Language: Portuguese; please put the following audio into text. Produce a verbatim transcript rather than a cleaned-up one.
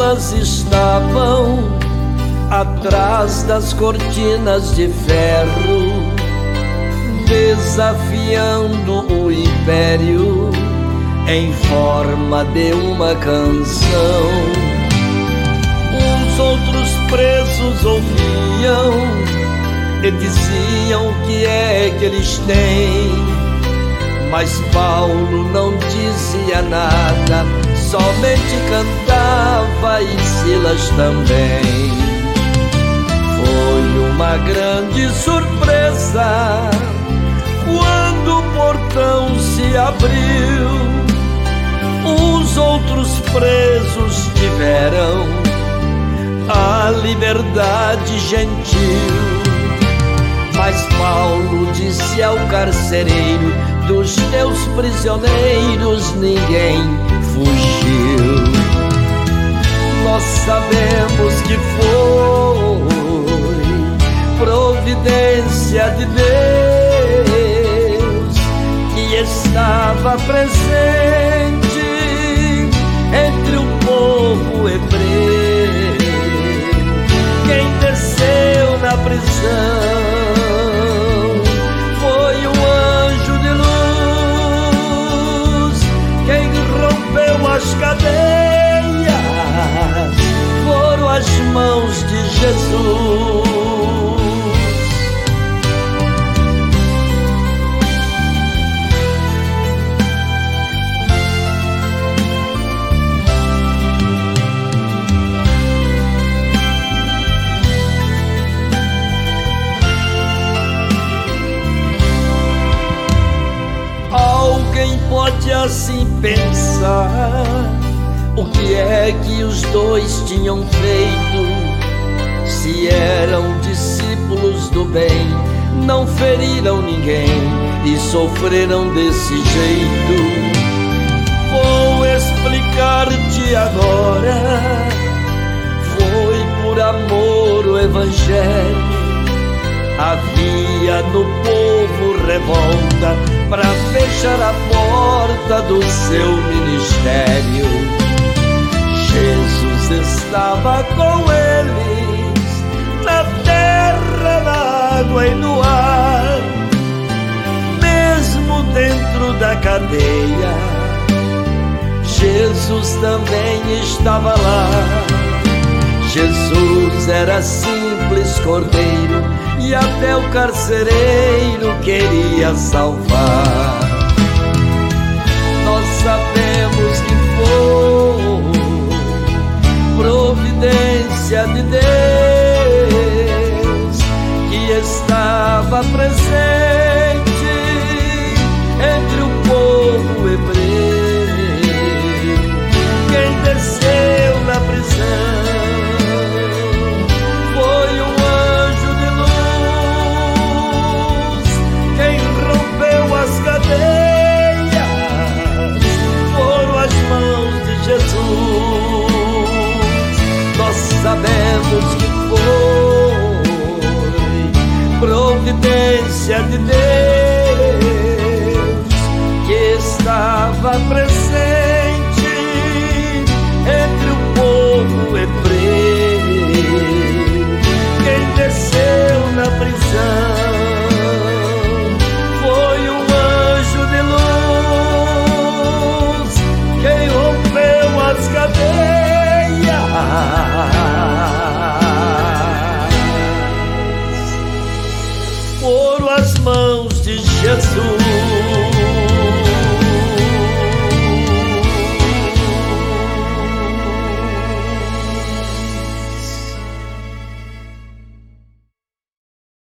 almas estavam atrás das cortinas de ferro, desafiando o império em forma de uma canção. Os outros presos ouviam e diziam: o que é que eles têm? Mas Paulo não dizia nada, somente cantava, e Silas também. Foi uma grande surpresa quando o portão se abriu. Os outros presos tiveram a liberdade gentil. Mas Paulo disse ao carcereiro: dos teus prisioneiros ninguém fugiu. Nós sabemos que foi providência de Deus que estava presente entre o povo hebreu. Quem desceu na prisão foi o anjo de luz. Quem rompeu as cadeias foram as mãos de Jesus. Alguém pode assim pensar: o que é que os dois tinham feito? Se eram discípulos do bem, não feriram ninguém e sofreram desse jeito. Vou explicar-te agora. Foi por amor o evangelho. Havia no povo revolta para fechar a porta do seu ministério. Jesus estava com eles na terra, na água e no ar. Mesmo dentro da cadeia, Jesus também estava lá. Jesus era simples cordeiro e até o carcereiro queria salvar. Nós sabemos que foi providência de Deus que estava presente entre o povo hebreu. Quem desceu na prisão sabemos que foi providência de Deus que estava presente